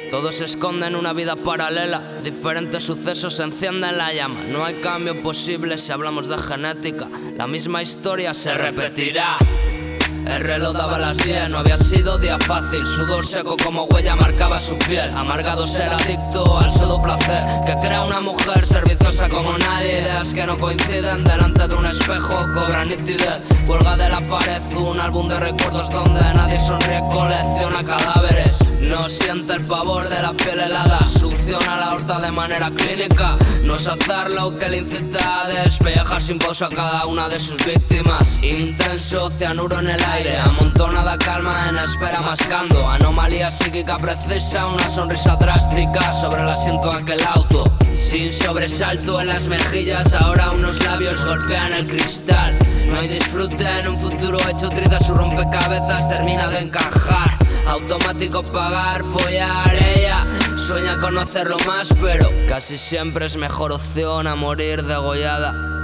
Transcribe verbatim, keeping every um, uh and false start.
Todo se esconde en una vida paralela. Diferentes sucesos encienden la llama. No hay cambio posible si hablamos de genética. La misma historia se repetirá. El reloj daba las diez, no había sido día fácil. Sudor seco como huella marcaba su piel. Amargado ser adicto al pseudo placer que crea una mujer serviciosa como nadie. Ideas que no coinciden delante de un espejo cobran nitidez. Cuelga de la pared un álbum de recuerdos donde nadie sonríe, colecciona cadáveres. No siente el pavor de la piel helada, succiona la horta de manera clínica. No es hacer lo que le incita a despellejar sin pausa a cada una de sus víctimas. Intenso cianuro en el aire, amontonada calma en espera mascando. Anomalía psíquica precisa, una sonrisa drástica sobre el asiento de aquel auto. Sin sobresalto en las mejillas, ahora unos labios golpean el cristal. No hay disfrute en un futuro hecho trizas, su rompecabezas termina de encajar. Automático pagar, follar, ella sueña conocerlo más, pero casi siempre es mejor opción a morir degollada.